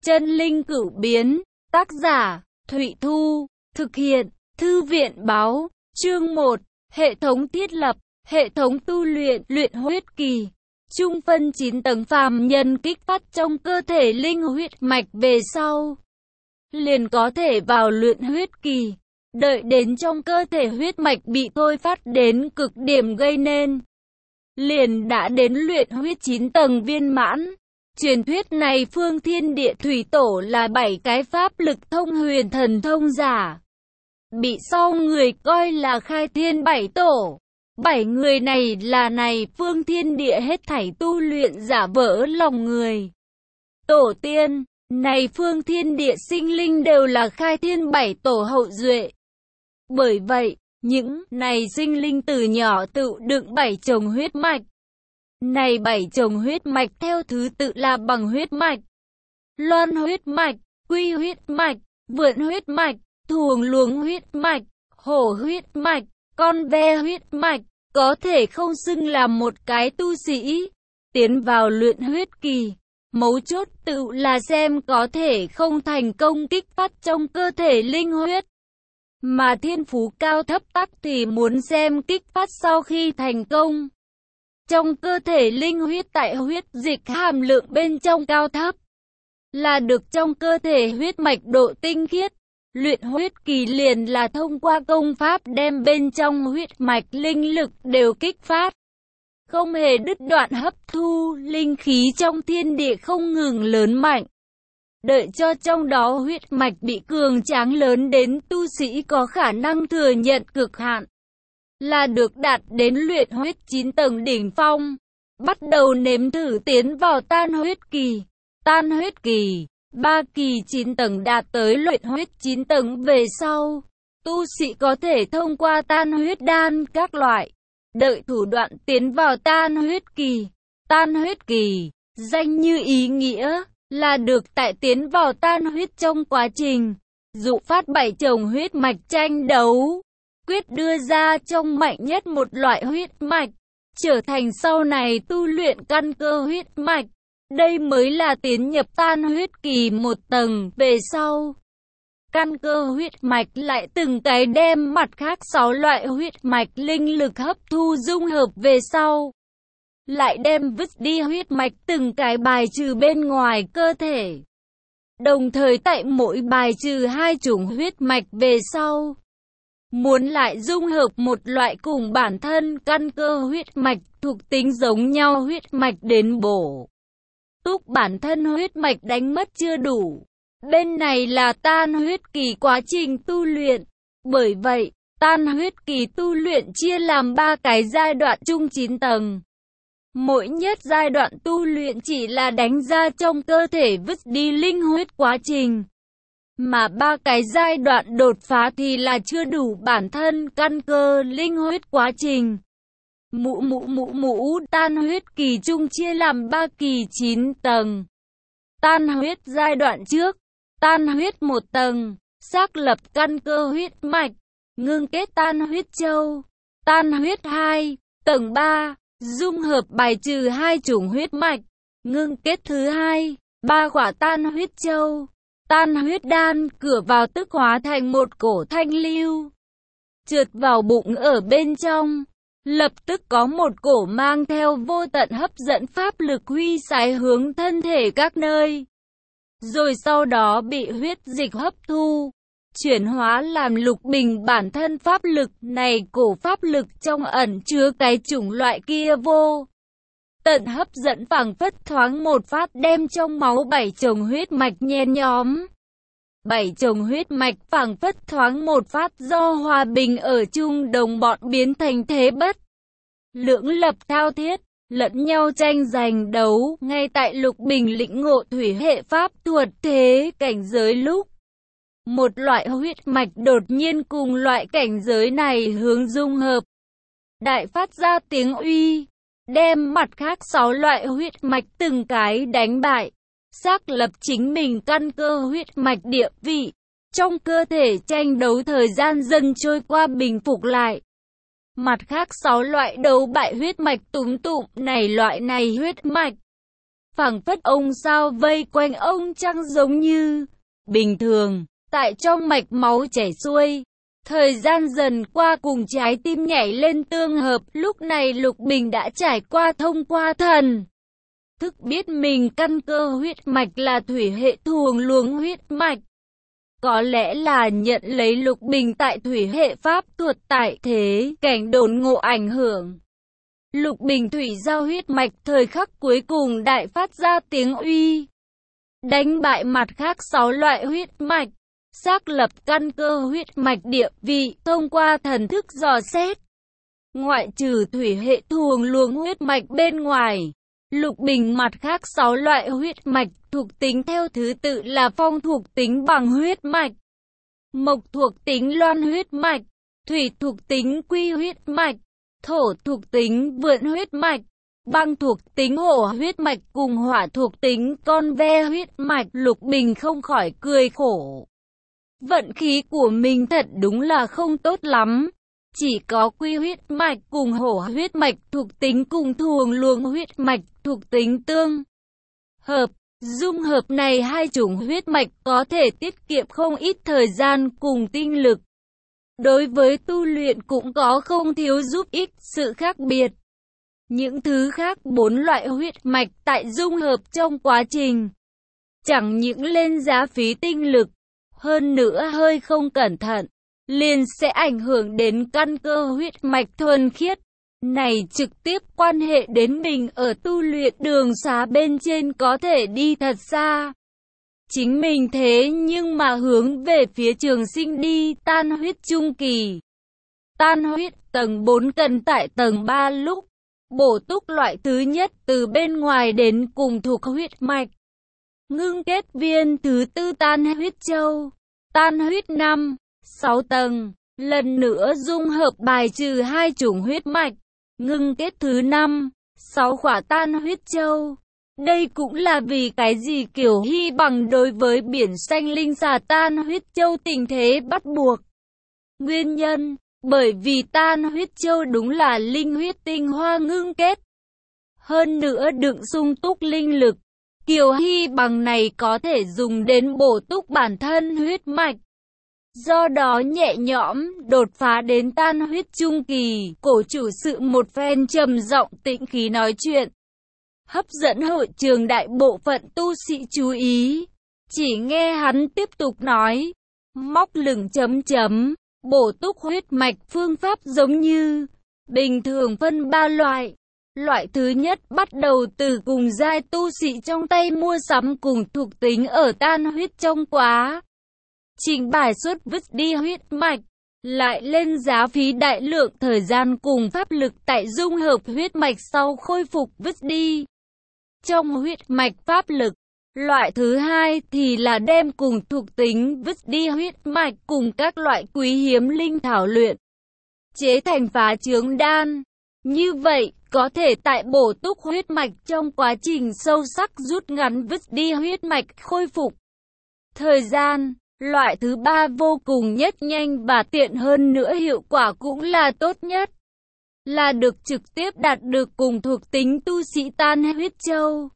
Chân linh cửu biến, tác giả, Thụy Thu, thực hiện, Thư viện Báo, chương 1, hệ thống thiết lập, hệ thống tu luyện, luyện huyết kỳ. Trung phân 9 tầng phàm nhân kích phát trong cơ thể linh huyết mạch về sau, liền có thể vào luyện huyết kỳ. Đợi đến trong cơ thể huyết mạch bị thôi phát đến cực điểm gây nên, liền đã đến luyện huyết 9 tầng viên mãn. Truyền thuyết này Phương Thiên Địa Thủy Tổ là 7 cái pháp lực thông huyền thần thông giả, bị sau người coi là khai thiên 7 tổ. 7 người này là Phương Thiên Địa hết thảy tu luyện giả vỡ lòng người. Tổ tiên, này Phương Thiên Địa sinh linh đều là khai thiên 7 tổ hậu duệ. Bởi vậy, những này sinh linh từ nhỏ tự đựng 7 chồng huyết mạch. Này 7 chồng huyết mạch theo thứ tự là bằng huyết mạch, loan huyết mạch, quy huyết mạch, vượn huyết mạch, thuồng luống huyết mạch, hổ huyết mạch, con ve huyết mạch. Có thể không xưng là một cái tu sĩ tiến vào luyện huyết kỳ. Mấu chốt tự là xem có thể không thành công kích phát trong cơ thể linh huyết. Mà thiên phú cao thấp tắc thì muốn xem kích phát sau khi thành công. Trong cơ thể linh huyết tại huyết dịch hàm lượng bên trong cao thấp, là được trong cơ thể huyết mạch độ tinh khiết. Luyện huyết kỳ liền là thông qua công pháp đem bên trong huyết mạch linh lực đều kích phát, không hề đứt đoạn hấp thu linh khí trong thiên địa không ngừng lớn mạnh. Đợi cho trong đó huyết mạch bị cường tráng lớn đến tu sĩ có khả năng thừa nhận cực hạn, là được đạt đến luyện huyết 9 tầng đỉnh phong, bắt đầu nếm thử tiến vào tan huyết kỳ. Tan huyết kỳ, 3 kỳ 9 tầng đạt tới luyện huyết 9 tầng về sau, tu sĩ có thể thông qua tan huyết đan các loại, đợi thủ đoạn tiến vào tan huyết kỳ. Tan huyết kỳ, danh như ý nghĩa, là được tại tiến vào tan huyết trong quá trình dụ phát 7 chồng huyết mạch tranh đấu, quyết đưa ra trong mạnh nhất một loại huyết mạch, trở thành sau này tu luyện căn cơ huyết mạch. Đây mới là tiến nhập tan huyết kỳ 1 tầng về sau. Căn cơ huyết mạch lại từng cái đem mặt khác 6 loại huyết mạch linh lực hấp thu dung hợp về sau, lại đem vứt đi huyết mạch từng cái bài trừ bên ngoài cơ thể. Đồng thời tại mỗi bài trừ 2 chủng huyết mạch về sau, muốn lại dung hợp một loại cùng bản thân căn cơ huyết mạch thuộc tính giống nhau huyết mạch đến bổ túc bản thân huyết mạch đánh mất chưa đủ. Bên này là tan huyết kỳ quá trình tu luyện. Bởi vậy, tan huyết kỳ tu luyện chia làm 3 cái giai đoạn chung 9 tầng. Mỗi nhất giai đoạn tu luyện chỉ là đánh ra trong cơ thể vứt đi linh huyết quá trình. Mà 3 cái giai đoạn đột phá thì là chưa đủ bản thân căn cơ linh huyết quá trình. Tan huyết kỳ chung chia làm 3 kỳ 9 tầng. Tan huyết giai đoạn trước, tan huyết 1 tầng, xác lập căn cơ huyết mạch, ngưng kết tan huyết châu. Tan huyết 2, tầng 3, dung hợp bài trừ 2 chủng huyết mạch, ngưng kết thứ 2, 3 quả tan huyết châu. Tan huyết đan cửa vào tức hóa thành một cổ thanh lưu, trượt vào bụng ở bên trong. Lập tức có một cổ mang theo vô tận hấp dẫn pháp lực huy sái hướng thân thể các nơi. Rồi sau đó bị huyết dịch hấp thu, chuyển hóa làm lục bình bản thân pháp lực. Này cổ pháp lực trong ẩn chứa cái chủng loại kia vô tận hấp dẫn phảng phất thoáng một phát đem trong máu 7 chồng huyết mạch nhen nhóm. 7 chồng huyết mạch phảng phất thoáng một phát do hòa bình ở chung đồng bọn biến thành thế bất lưỡng lập thao thiết, lẫn nhau tranh giành đấu. Ngay tại lục bình lĩnh ngộ thủy hệ pháp thuật thế cảnh giới lúc, một loại huyết mạch đột nhiên cùng loại cảnh giới này hướng dung hợp, đại phát ra tiếng uy, đem mặt khác 6 loại huyết mạch từng cái đánh bại, xác lập chính mình căn cơ huyết mạch địa vị. Trong cơ thể tranh đấu thời gian dần trôi qua bình phục lại. Mặt khác 6 loại đấu bại huyết mạch túm tụm này loại này huyết mạch, phảng phất ông sao vây quanh ông trăng giống như bình thường, tại trong mạch máu chảy xuôi. Thời gian dần qua cùng trái tim nhảy lên tương hợp, lúc này Lục Bình đã trải qua thông qua thần thức biết mình căn cơ huyết mạch là thủy hệ thuồng luồng huyết mạch. Có lẽ là nhận lấy Lục Bình tại thủy hệ pháp thuật tại thế cảnh đốn ngộ ảnh hưởng. Lục Bình thủy giao huyết mạch thời khắc cuối cùng đại phát ra tiếng uy. Đánh bại mặt khác 6 loại huyết mạch. Xác lập căn cơ huyết mạch địa vị thông qua thần thức dò xét. Ngoại trừ thủy hệ thuồng luồng huyết mạch bên ngoài, Lục Bình mặt khác 6 loại huyết mạch thuộc tính theo thứ tự là phong thuộc tính bằng huyết mạch, mộc thuộc tính loan huyết mạch, thủy thuộc tính quy huyết mạch, thổ thuộc tính vượn huyết mạch, băng thuộc tính hổ huyết mạch cùng hỏa thuộc tính con ve huyết mạch. Lục Bình không khỏi cười khổ. Vận khí của mình thật đúng là không tốt lắm. Chỉ có quy huyết mạch cùng hổ huyết mạch thuộc tính cùng thuồng luồng huyết mạch thuộc tính tương hợp. Dung hợp này hai chủng huyết mạch có thể tiết kiệm không ít thời gian cùng tinh lực. Đối với tu luyện cũng có không thiếu giúp ích sự khác biệt. Những thứ khác 4 loại huyết mạch tại dung hợp trong quá trình chẳng những lên giá phí tinh lực, hơn nữa hơi không cẩn thận, liền sẽ ảnh hưởng đến căn cơ huyết mạch thuần khiết. Này trực tiếp quan hệ đến mình ở tu luyện đường xá bên trên có thể đi thật xa. Chính mình thế nhưng mà hướng về phía trường sinh đi, tan huyết trung kỳ. Tan huyết tầng 4 cần tại tầng 3 lúc bổ túc loại thứ nhất từ bên ngoài đến cùng thuộc huyết mạch. Ngưng kết viên thứ tư tan huyết châu. Tan huyết 5, 6 tầng, lần nữa dung hợp bài trừ hai chủng huyết mạch, ngưng kết thứ 5, 6 khỏa tan huyết châu. Đây cũng là vì cái gì Kiều Hy Bằng đối với biển xanh linh xà tan huyết châu tình thế bắt buộc. Nguyên nhân, bởi vì tan huyết châu đúng là linh huyết tinh hoa ngưng kết. Hơn nữa đựng sung túc linh lực. Kiều Hy Bằng này có thể dùng đến bổ túc bản thân huyết mạch. Do đó nhẹ nhõm đột phá đến tan huyết trung kỳ. Cổ chủ sự một phen trầm giọng tĩnh khí nói chuyện, hấp dẫn hội trường đại bộ phận tu sĩ chú ý. Chỉ nghe hắn tiếp tục nói, móc lửng bổ túc huyết mạch phương pháp giống như bình thường phân 3 loại. Loại thứ nhất bắt đầu từ cùng giai tu sĩ trong tay mua sắm cùng thuộc tính ở tan huyết trong quá trình bài xuất vứt đi huyết mạch, lại lên giá phí đại lượng thời gian cùng pháp lực tại dung hợp huyết mạch sau khôi phục vứt đi trong huyết mạch pháp lực. Loại thứ hai thì là đem cùng thuộc tính vứt đi huyết mạch cùng các loại quý hiếm linh thảo luyện chế thành phá chướng đan. Như vậy, có thể tại bổ túc huyết mạch trong quá trình sâu sắc rút ngắn vứt đi huyết mạch khôi phục thời gian. Loại thứ ba vô cùng nhất nhanh và tiện hơn nữa hiệu quả cũng là tốt nhất, là được trực tiếp đạt được cùng thuộc tính tu sĩ tan huyết châu.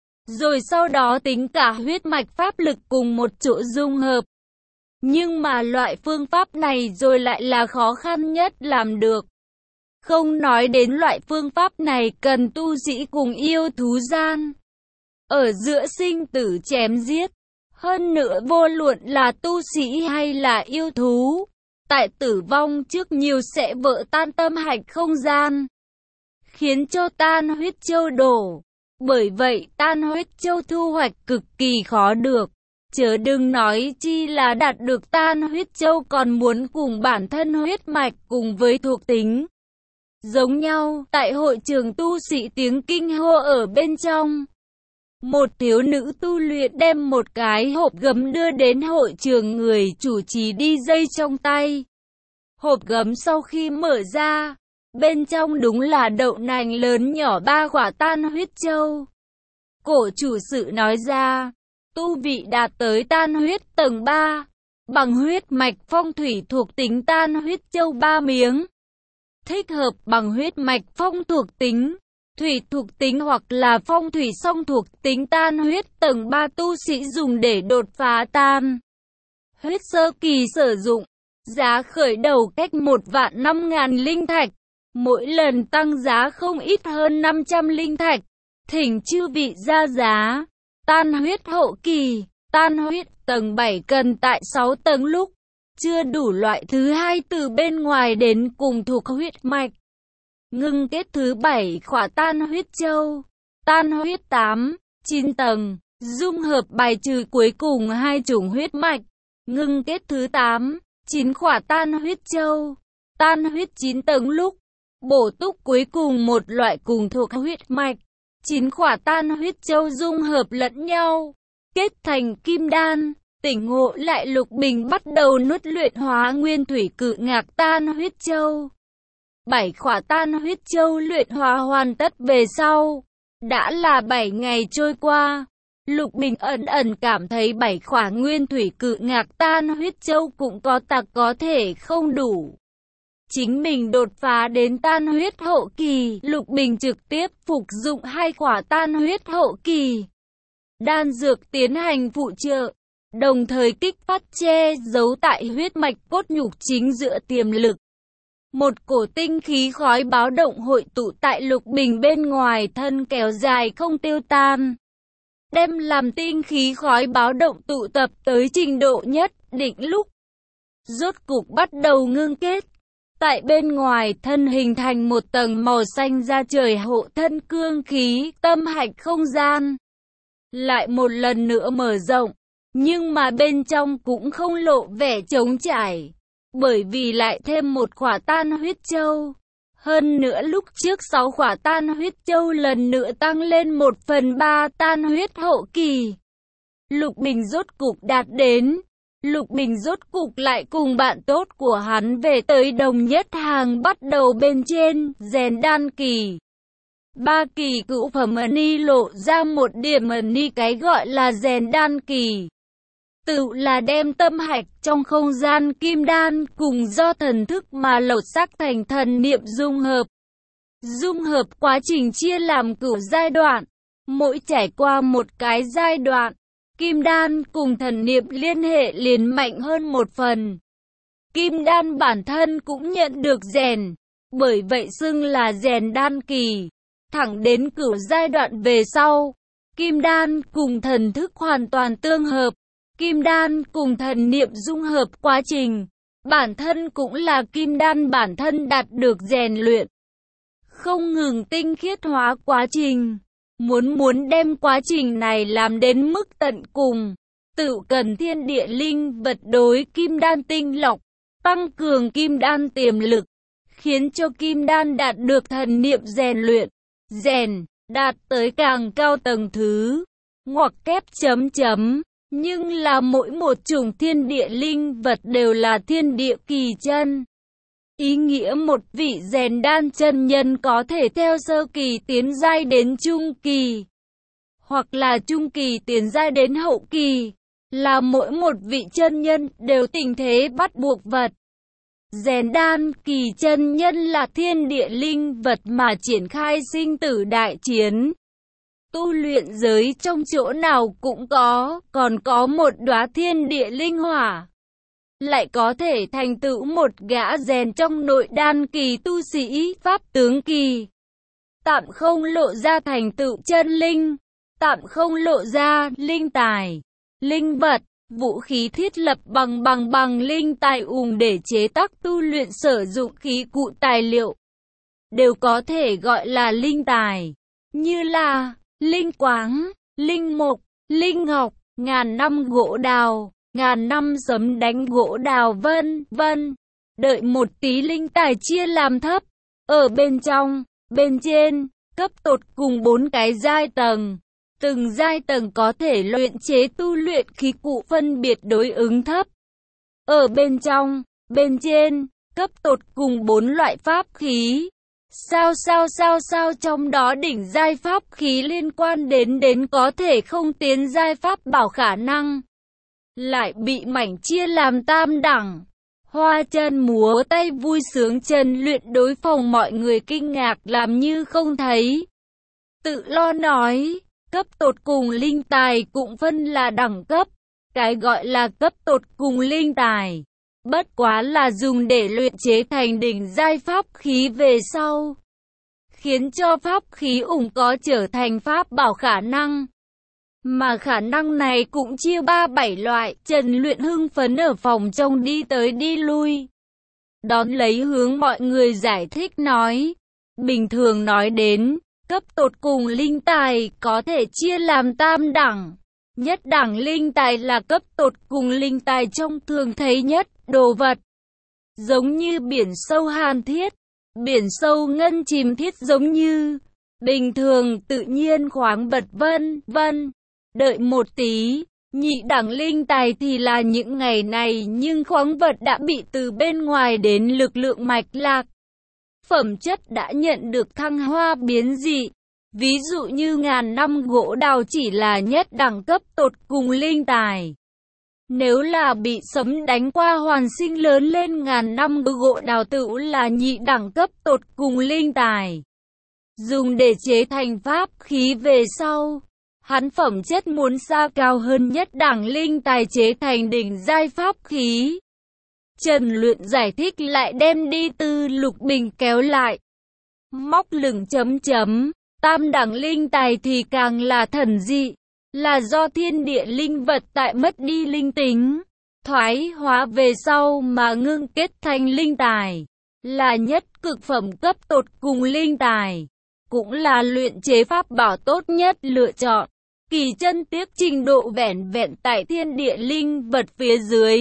Rồi sau đó tính cả huyết mạch pháp lực cùng một chỗ dung hợp. Nhưng mà loại phương pháp này rồi lại là khó khăn nhất làm được. Không nói đến loại phương pháp này cần tu sĩ cùng yêu thú gian ở giữa sinh tử chém giết. Hơn nữa vô luận là tu sĩ hay là yêu thú, tại tử vong trước nhiều sẽ vỡ tan tâm hạch không gian, khiến cho tan huyết châu đổ. Bởi vậy tan huyết châu thu hoạch cực kỳ khó được. Chớ đừng nói chi là đạt được tan huyết châu còn muốn cùng bản thân huyết mạch cùng với thuộc tính giống nhau. Tại hội trường tu sĩ tiếng kinh hô ở bên trong. Một thiếu nữ tu luyện đem một cái hộp gấm đưa đến hội trường người chủ trì đi dây trong tay. Hộp gấm sau khi mở ra, bên trong đúng là đậu nành lớn nhỏ 3 quả tan huyết châu. Cổ chủ sự nói ra, tu vị đạt tới tan huyết tầng 3, bằng huyết mạch phong thủy thuộc tính tan huyết châu 3 miếng. Thích hợp bằng huyết mạch phong thuộc tính thủy thuộc tính hoặc là phong thủy song thuộc tính tan huyết tầng 3 tu sĩ dùng để đột phá tan huyết sơ kỳ sử dụng. Giá khởi đầu cách 1.005.000 linh thạch, mỗi lần tăng giá không ít hơn 500 linh thạch. Thỉnh chư vị ra giá. Tan huyết hậu kỳ, tan huyết tầng 7 cần tại 6 tầng lúc chưa đủ loại thứ hai từ bên ngoài đến cùng thuộc huyết mạch. Ngưng kết thứ 7 khỏa tan huyết châu, tan huyết 8, 9 tầng, dung hợp bài trừ cuối cùng hai chủng huyết mạch. Ngưng kết thứ 8, 9 khỏa tan huyết châu, tan huyết 9 tầng lúc bổ túc cuối cùng một loại cùng thuộc huyết mạch. 9 khỏa tan huyết châu dung hợp lẫn nhau, kết thành kim đan. Tỉnh ngộ lại, Lục Bình bắt đầu nuốt luyện hóa nguyên thủy cự ngạc tan huyết châu. 7 khỏa tan huyết châu luyện hóa hoàn tất về sau. Đã là 7 ngày trôi qua, Lục Bình ẩn ẩn cảm thấy 7 khỏa nguyên thủy cự ngạc tan huyết châu cũng có thể không đủ. Chính mình đột phá đến tan huyết hậu kỳ, Lục Bình trực tiếp phục dụng 2 khỏa tan huyết hậu kỳ đan dược tiến hành phụ trợ, đồng thời kích phát che giấu tại huyết mạch cốt nhục chính giữa tiềm lực. Một cổ tinh khí khói báo động hội tụ tại Lục Bình bên ngoài thân kéo dài không tiêu tan, đem làm tinh khí khói báo động tụ tập tới trình độ nhất định lúc rốt cục bắt đầu ngưng kết. Tại bên ngoài thân hình thành một tầng màu xanh da trời hộ thân cương khí, tâm hạch không gian lại một lần nữa mở rộng, nhưng mà bên trong cũng không lộ vẻ trống trải, bởi vì lại thêm một khỏa tan huyết châu. Hơn nữa lúc trước 6 khỏa tan huyết châu lần nữa tăng lên 1/3 tan huyết hậu kỳ. Lục Bình rốt cục đạt đến. Lục Bình rốt cục lại cùng bạn tốt của hắn về tới đồng nhất hàng bắt đầu bên trên, rèn đan kỳ. 3 kỳ cửu phẩm ni lộ ra một điểm ni cái gọi là rèn đan kỳ. Tự là đem tâm hạch trong không gian kim đan cùng do thần thức mà lột xác thành thần niệm dung hợp. Dung hợp quá trình chia làm cửu giai đoạn, mỗi trải qua một cái giai đoạn, kim đan cùng thần niệm liên hệ liền mạnh hơn một phần. Kim đan bản thân cũng nhận được rèn, bởi vậy xưng là rèn đan kỳ. Thẳng đến cửu giai đoạn về sau, kim đan cùng thần thức hoàn toàn tương hợp. Kim đan cùng thần niệm dung hợp quá trình, bản thân cũng là kim đan bản thân đạt được rèn luyện. Không ngừng tinh khiết hóa quá trình. Muốn đem quá trình này làm đến mức tận cùng, tự cần thiên địa linh vật đối kim đan tinh lọc, tăng cường kim đan tiềm lực, khiến cho kim đan đạt được thần niệm rèn luyện, đạt tới càng cao tầng thứ, ngoặc kép chấm chấm. Nhưng là mỗi một chủng thiên địa linh vật đều là thiên địa kỳ chân. Ý nghĩa một vị rèn đan chân nhân có thể theo sơ kỳ tiến giai đến trung kỳ, hoặc là trung kỳ tiến giai đến hậu kỳ, là mỗi một vị chân nhân đều tình thế bắt buộc vật. Rèn đan kỳ chân nhân là thiên địa linh vật mà triển khai sinh tử đại chiến. Tu luyện giới trong chỗ nào cũng có, còn có một đóa thiên địa linh hỏa. Lại có thể thành tựu một gã rèn trong nội đan kỳ tu sĩ, pháp tướng kỳ. Tạm không lộ ra thành tựu chân linh, tạm không lộ ra linh tài, linh vật, vũ khí thiết lập bằng linh tài để chế tác tu luyện sử dụng khí cụ tài liệu. Đều có thể gọi là linh tài, như là linh quáng, linh mộc, linh ngọc, ngàn năm gỗ đào, ngàn năm sấm đánh gỗ đào vân vân. Đợi một tí linh tài chia làm thấp, ở bên trong, bên trên, cấp tột cùng 4 cái giai tầng. Từng giai tầng có thể luyện chế tu luyện khí cụ phân biệt đối ứng thấp. Ở bên trong, bên trên, cấp tột cùng 4 loại pháp khí. Sao trong đó đỉnh giai pháp khí liên quan đến có thể không tiến giai pháp bảo khả năng. Lại bị mảnh chia làm tam đẳng. Hoa chân múa tay vui sướng chân luyện đối phòng mọi người kinh ngạc làm như không thấy. tự lo nói, cấp tột cùng linh tài cũng phân là đẳng cấp. Cái gọi là cấp tột cùng linh tài, bất quá là dùng để luyện chế thành đỉnh giai pháp khí về sau, khiến cho pháp khí ủng có trở thành pháp bảo khả năng. Mà khả năng này cũng chia 3-7 loại. Trần Luyện hưng phấn ở phòng trong đi tới đi lui, đón lấy hướng mọi người giải thích nói, bình thường nói đến, cấp tột cùng linh tài có thể chia làm tam đẳng. Nhất đẳng linh tài là cấp tột cùng linh tài trong thường thấy nhất đồ vật, giống như biển sâu hàn thiết, biển sâu ngân chìm thiết, giống như bình thường tự nhiên khoáng bật vân vân. Đợi một tí, nhị đẳng linh tài thì là những ngày này nhưng khoáng vật đã bị từ bên ngoài đến lực lượng mạch lạc, phẩm chất đã nhận được thăng hoa biến dị. Ví dụ như ngàn năm gỗ đào chỉ là nhất đẳng cấp tột cùng linh tài. Nếu là bị sấm đánh qua hoàn sinh lớn lên ngàn năm gỗ đào tựu là nhị đẳng cấp tột cùng linh tài. Dùng để chế thành pháp khí về sau, hắn phẩm chất muốn xa cao hơn nhất đẳng linh tài chế thành đỉnh giai pháp khí. Trần Luyện giải thích lại đem đi Tư Lục Bình kéo lại, móc lửng chấm chấm. Tam đẳng linh tài thì càng là thần dị, là do thiên địa linh vật tại mất đi linh tính, thoái hóa về sau mà ngưng kết thành linh tài, là nhất cực phẩm cấp tột cùng linh tài, cũng là luyện chế pháp bảo tốt nhất lựa chọn. Kỳ chân tiếc trình độ vẻn vẹn tại thiên địa linh vật phía dưới.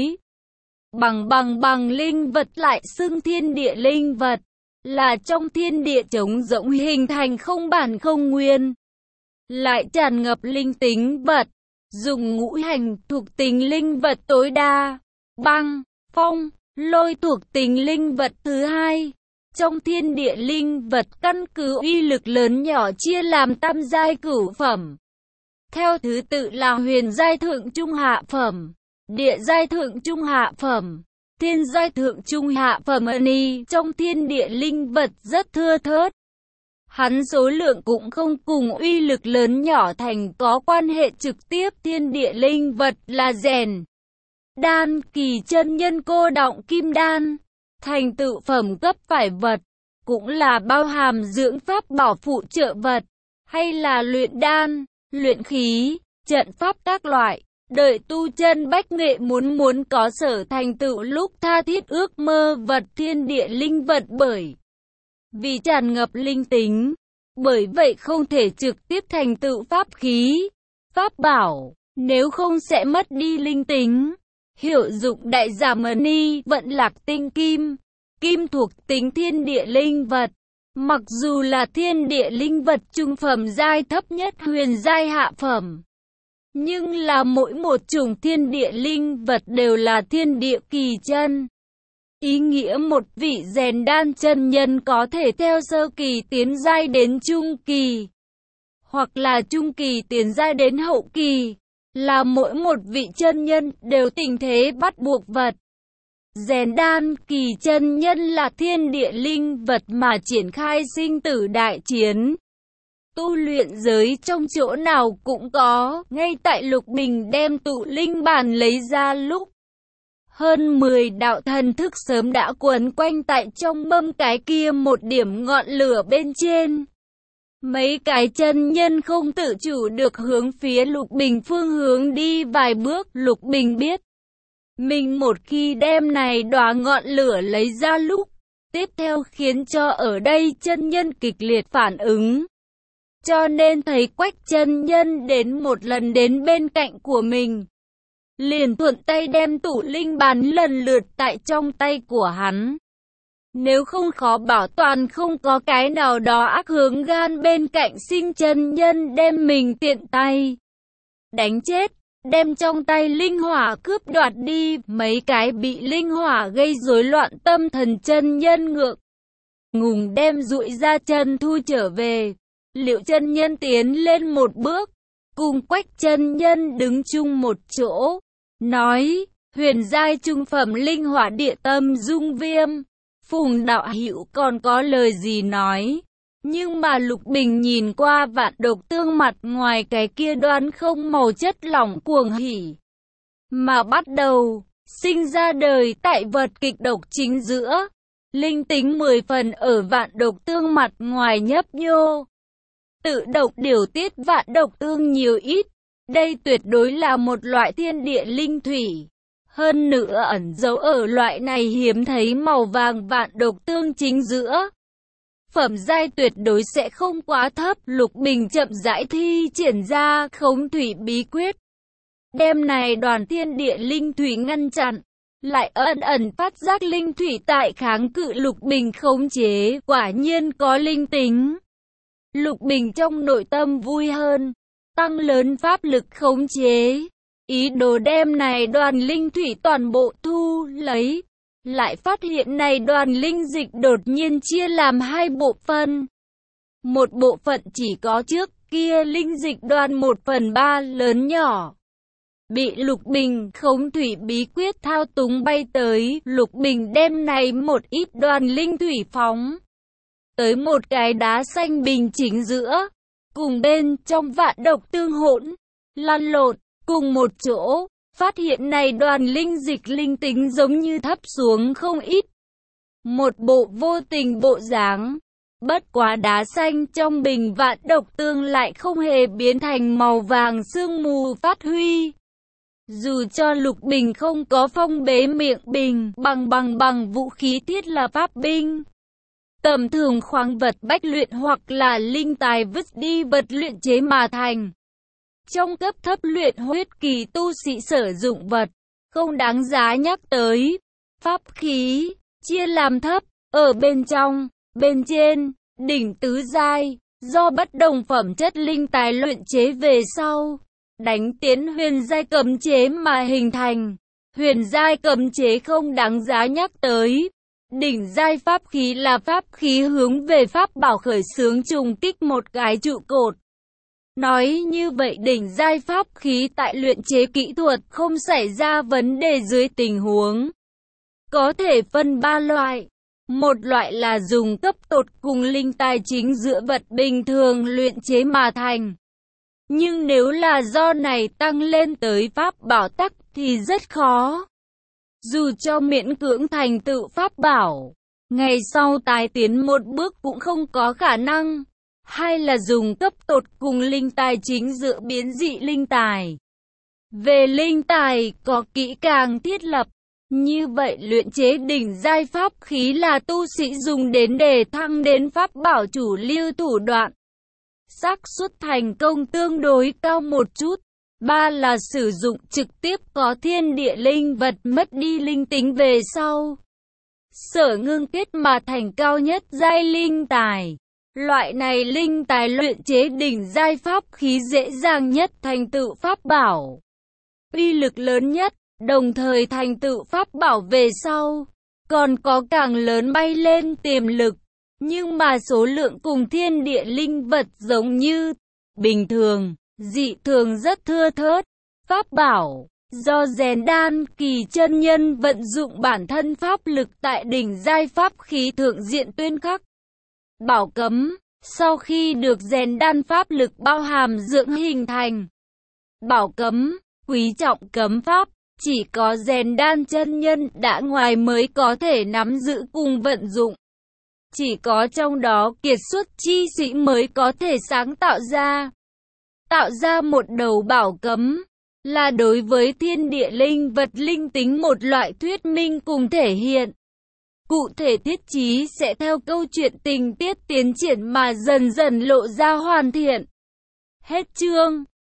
Bằng linh vật lại xưng thiên địa linh vật, là trong thiên địa trống rỗng hình thành không bản không nguyên, lại tràn ngập linh tính vật, dùng ngũ hành thuộc tính linh vật tối đa, băng, phong, lôi thuộc tính linh vật thứ hai. Trong thiên địa linh vật căn cứ uy lực lớn nhỏ chia làm tam giai cửu phẩm, theo thứ tự là huyền giai thượng trung hạ phẩm, địa giai thượng trung hạ phẩm, thiên giai thượng trung hạ phẩm. Trong thiên địa linh vật rất thưa thớt, hắn số lượng cũng không cùng uy lực lớn nhỏ thành có quan hệ trực tiếp. Thiên địa linh vật là rèn đan, kỳ chân nhân cô đọng kim đan, thành tựu phẩm cấp phải vật, cũng là bao hàm dưỡng pháp bảo phụ trợ vật, hay là luyện đan, luyện khí, trận pháp các loại. Đợi tu chân bách nghệ muốn có sở thành tựu lúc tha thiết ước mơ vật thiên địa linh vật, bởi vì tràn ngập linh tính, bởi vậy không thể trực tiếp thành tựu pháp khí, pháp bảo, nếu không sẽ mất đi linh tính. Hiệu dụng đại giảm vận lạc tinh kim, kim thuộc tính thiên địa linh vật. Mặc dù là thiên địa linh vật trung phẩm giai thấp nhất huyền giai hạ phẩm, nhưng là mỗi một chủng thiên địa linh vật đều là thiên địa kỳ chân. Ý nghĩa một vị rèn đan chân nhân có thể theo sơ kỳ tiến giai đến trung kỳ, hoặc là trung kỳ tiến giai đến hậu kỳ, là mỗi một vị chân nhân đều tình thế bắt buộc vật. Rèn đan kỳ chân nhân là thiên địa linh vật mà triển khai sinh tử đại chiến. Tu luyện giới trong chỗ nào cũng có, ngay tại Lục Bình đem tụ linh bàn lấy ra lúc, hơn 10 đạo thần thức sớm đã quấn quanh tại trong mâm cái kia một điểm ngọn lửa bên trên. Mấy cái chân nhân không tự chủ được hướng phía Lục Bình phương hướng đi vài bước. Lục Bình biết, mình một khi đem này đóa ngọn lửa lấy ra lúc, tiếp theo khiến cho ở đây chân nhân kịch liệt phản ứng. Cho nên thấy Quách chân nhân đến một lần đến bên cạnh của mình, liền thuận tay đem tụ linh bàn lần lượt tại trong tay của hắn. Nếu không khó bảo toàn không có cái nào đó ác hướng gan bên cạnh sinh chân nhân đem mình tiện tay đánh chết, đem trong tay linh hỏa cướp đoạt đi. Mấy cái bị linh hỏa gây rối loạn tâm thần chân nhân ngượng ngùng đem dụi ra chân thu trở về. Liệu chân nhân tiến lên một bước, cùng Quách chân nhân đứng chung một chỗ, nói, huyền giai trung phẩm linh hỏa địa tâm dung viêm, Phùng đạo hữu còn có lời gì nói? Nhưng mà Lục Bình nhìn qua Vạn Độc Tương mặt ngoài cái kia đoán không màu chất lỏng cuồng hỉ, mà bắt đầu sinh ra đời tại vật kịch độc chính giữa. Linh tính 10 phần ở Vạn Độc Tương mặt ngoài nhấp nhô. Tự động điều tiết Vạn Độc Tương nhiều ít. Đây tuyệt đối là một loại thiên địa linh thủy. Hơn nữa ẩn giấu ở loại này hiếm thấy màu vàng Vạn Độc Tương chính giữa. Phẩm giai tuyệt đối sẽ không quá thấp. Lục Bình chậm rãi thi triển ra khống thủy bí quyết. Đem này đoàn thiên địa linh thủy ngăn chặn. Lại ẩn ẩn phát giác linh thủy tại kháng cự Lục Bình khống chế, quả nhiên có linh tính. Lục Bình trong nội tâm vui hơn, tăng lớn pháp lực khống chế, ý đồ đem này đoàn linh thủy toàn bộ thu lấy. Lại phát hiện này đoàn linh dịch đột nhiên chia làm hai bộ phận. Một bộ phận chỉ có trước kia linh dịch đoàn 1/3 lớn nhỏ. Bị Lục Bình khống thủy bí quyết thao túng bay tới, Lục Bình đem này một ít đoàn linh thủy phóng tới một cái đá xanh bình chính giữa, cùng bên trong Vạn Độc Tương hỗn lăn lộn cùng một chỗ, phát hiện này đoàn linh dịch linh tính giống như thấp xuống không ít. Một bộ vô tình bộ dáng, bất quá đá xanh trong bình Vạn Độc Tương lại không hề biến thành màu vàng sương mù phát huy. Dù cho Lục Bình không có phong bế miệng bình bằng vũ khí thiết là pháp binh, tầm thường khoáng vật bách luyện hoặc là linh tài vứt đi vật luyện chế mà thành. Trong cấp thấp luyện huyết kỳ tu sĩ sử dụng vật, không đáng giá nhắc tới. Pháp khí, chia làm thấp, ở bên trong, bên trên, đỉnh tứ giai, do bất đồng phẩm chất linh tài luyện chế về sau, đánh tiến huyền giai cấm chế mà hình thành. Huyền giai cấm chế không đáng giá nhắc tới. Đỉnh giai pháp khí là pháp khí hướng về pháp bảo khởi xướng trùng kích một cái trụ cột. Nói như vậy đỉnh giai pháp khí tại luyện chế kỹ thuật không xảy ra vấn đề dưới tình huống. Có thể phân 3 loại. Một loại là dùng cấp tột cùng linh tài chính giữa vật bình thường luyện chế mà thành. Nhưng nếu là do này tăng lên tới pháp bảo tắc thì rất khó. Dù cho miễn cưỡng thành tựu pháp bảo, ngày sau tái tiến một bước cũng không có khả năng. Hay là dùng cấp tột cùng linh tài chính giữa biến dị linh tài. Về linh tài có kỹ càng thiết lập. Như vậy luyện chế đỉnh giai pháp khí là tu sĩ dùng đến để thăng đến pháp bảo chủ lưu thủ đoạn. Xác suất thành công tương đối cao một chút. 3 là sử dụng trực tiếp có thiên địa linh vật mất đi linh tính về sau. Sở ngưng kết mà thành cao nhất giai linh tài. Loại này linh tài luyện chế đỉnh giai pháp khí dễ dàng nhất thành tựu pháp bảo. Uy lực lớn nhất, đồng thời thành tựu pháp bảo về sau. Còn có càng lớn bay lên tiềm lực. Nhưng mà số lượng cùng thiên địa linh vật giống như bình thường, dị thường rất thưa thớt. Pháp bảo, do rèn đan kỳ chân nhân vận dụng bản thân pháp lực tại đỉnh giai pháp khí thượng diện tuyên khắc. Bảo cấm, sau khi được rèn đan pháp lực bao hàm dưỡng hình thành. Bảo cấm, quý trọng cấm pháp, chỉ có rèn đan chân nhân đã ngoài mới có thể nắm giữ cùng vận dụng. Chỉ có trong đó kiệt xuất chi sĩ mới có thể sáng tạo ra. Tạo ra một đầu bảo cấm, là đối với thiên địa linh vật linh tính một loại thuyết minh cùng thể hiện. Cụ thể thiết chí sẽ theo câu chuyện tình tiết tiến triển mà dần dần lộ ra hoàn thiện. Hết chương.